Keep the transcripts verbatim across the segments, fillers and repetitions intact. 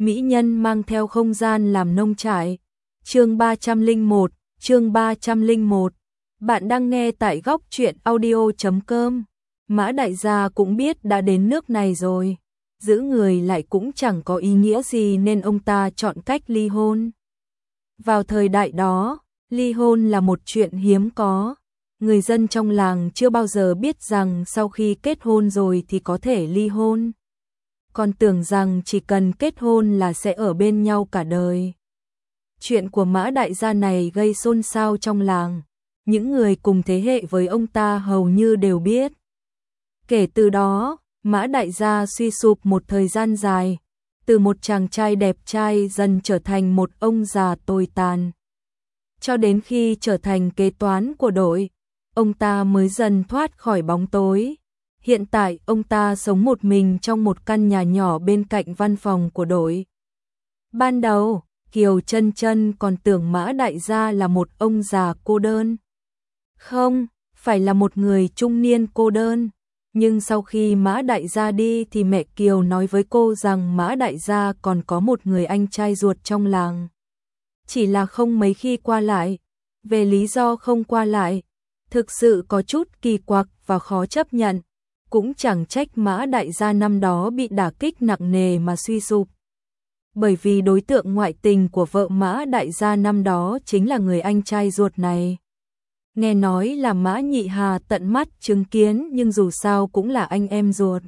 mỹ nhân mang theo không gian làm nông trại. Chương ba trăm lẻ một, chương ba trăm lẻ một. Bạn đang nghe tại góc truyện audio chấm com. Mã đại gia cũng biết đã đến nước này rồi, giữ người lại cũng chẳng có ý nghĩa gì nên ông ta chọn cách ly hôn. Vào thời đại đó, ly hôn là một chuyện hiếm có. Người dân trong làng chưa bao giờ biết rằng sau khi kết hôn rồi thì có thể ly hôn. Còn tưởng rằng chỉ cần kết hôn là sẽ ở bên nhau cả đời. Chuyện của Mã đại gia này gây xôn xao trong làng. Những người cùng thế hệ với ông ta hầu như đều biết. Kể từ đó, Mã đại gia suy sụp một thời gian dài. Từ một chàng trai đẹp trai dần trở thành một ông già tồi tàn. Cho đến khi trở thành kế toán của đội, ông ta mới dần thoát khỏi bóng tối. Hiện tại ông ta sống một mình trong một căn nhà nhỏ bên cạnh văn phòng của đội. Ban đầu, Kiều Chân Chân còn tưởng Mã đại gia là một ông già cô đơn. Không, phải là một người trung niên cô đơn. Nhưng sau khi Mã đại gia đi thì mẹ Kiều nói với cô rằng Mã đại gia còn có một người anh trai ruột trong làng. Chỉ là không mấy khi qua lại. Về lý do không qua lại, thực sự có chút kỳ quặc và khó chấp nhận. Cũng chẳng trách Mã đại gia năm đó bị đả kích nặng nề mà suy sụp. Bởi vì đối tượng ngoại tình của vợ Mã đại gia năm đó chính là người anh trai ruột này. Nghe nói là Mã Nhị Hà tận mắt chứng kiến nhưng dù sao cũng là anh em ruột.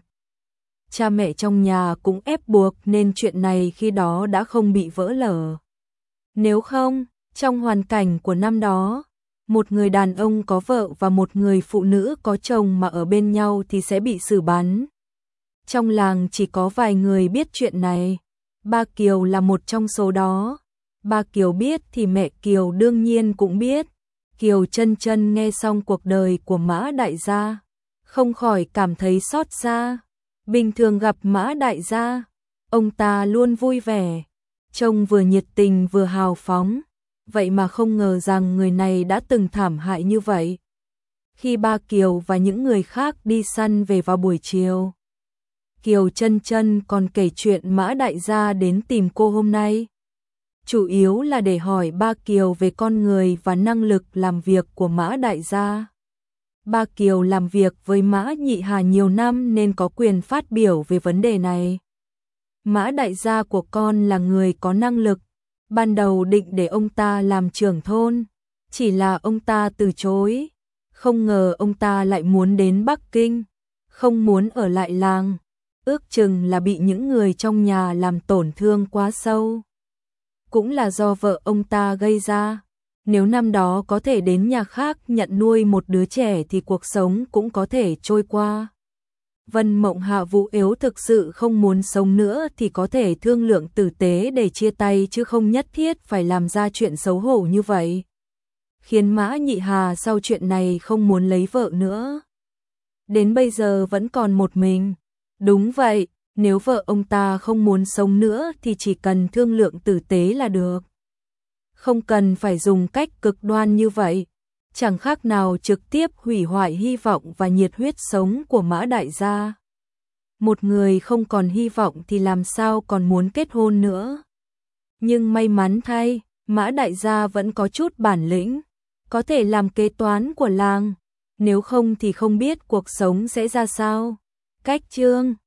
Cha mẹ trong nhà cũng ép buộc nên chuyện này khi đó đã không bị vỡ lở. Nếu không, trong hoàn cảnh của năm đó, một người đàn ông có vợ và một người phụ nữ có chồng mà ở bên nhau thì sẽ bị xử bắn. Trong làng chỉ có vài người biết chuyện này. Ba Kiều là một trong số đó. Ba Kiều biết thì mẹ Kiều đương nhiên cũng biết. Kiều Chân Chân nghe xong cuộc đời của Mã đại gia, không khỏi cảm thấy xót xa. Bình thường gặp Mã đại gia, ông ta luôn vui vẻ, trông vừa nhiệt tình vừa hào phóng. Vậy mà không ngờ rằng người này đã từng thảm hại như vậy. Khi ba Kiều và những người khác đi săn về vào buổi chiều, Kiều Chân Chân còn kể chuyện Mã đại gia đến tìm cô hôm nay. Chủ yếu là để hỏi ba Kiều về con người và năng lực làm việc của Mã đại gia. Ba Kiều làm việc với Mã Nhị Hà nhiều năm nên có quyền phát biểu về vấn đề này. Mã đại gia của con là người có năng lực. Ban đầu định để ông ta làm trưởng thôn, chỉ là ông ta từ chối. Không ngờ ông ta lại muốn đến Bắc Kinh, không muốn ở lại làng. Ước chừng là bị những người trong nhà làm tổn thương quá sâu. Cũng là do vợ ông ta gây ra. Nếu năm đó có thể đến nhà khác nhận nuôi một đứa trẻ thì cuộc sống cũng có thể trôi qua. Vân Mộng Hạ Vũ yếu thực sự không muốn sống nữa thì có thể thương lượng tử tế để chia tay chứ không nhất thiết phải làm ra chuyện xấu hổ như vậy. Khiến Mã Nhị Hà sau chuyện này không muốn lấy vợ nữa. Đến bây giờ vẫn còn một mình. Đúng vậy, nếu vợ ông ta không muốn sống nữa thì chỉ cần thương lượng tử tế là được. Không cần phải dùng cách cực đoan như vậy. Chẳng khác nào trực tiếp hủy hoại hy vọng và nhiệt huyết sống của Mã đại gia. Một người không còn hy vọng thì làm sao còn muốn kết hôn nữa. Nhưng may mắn thay, Mã đại gia vẫn có chút bản lĩnh, có thể làm kế toán của làng. Nếu không thì không biết cuộc sống sẽ ra sao. Cách chương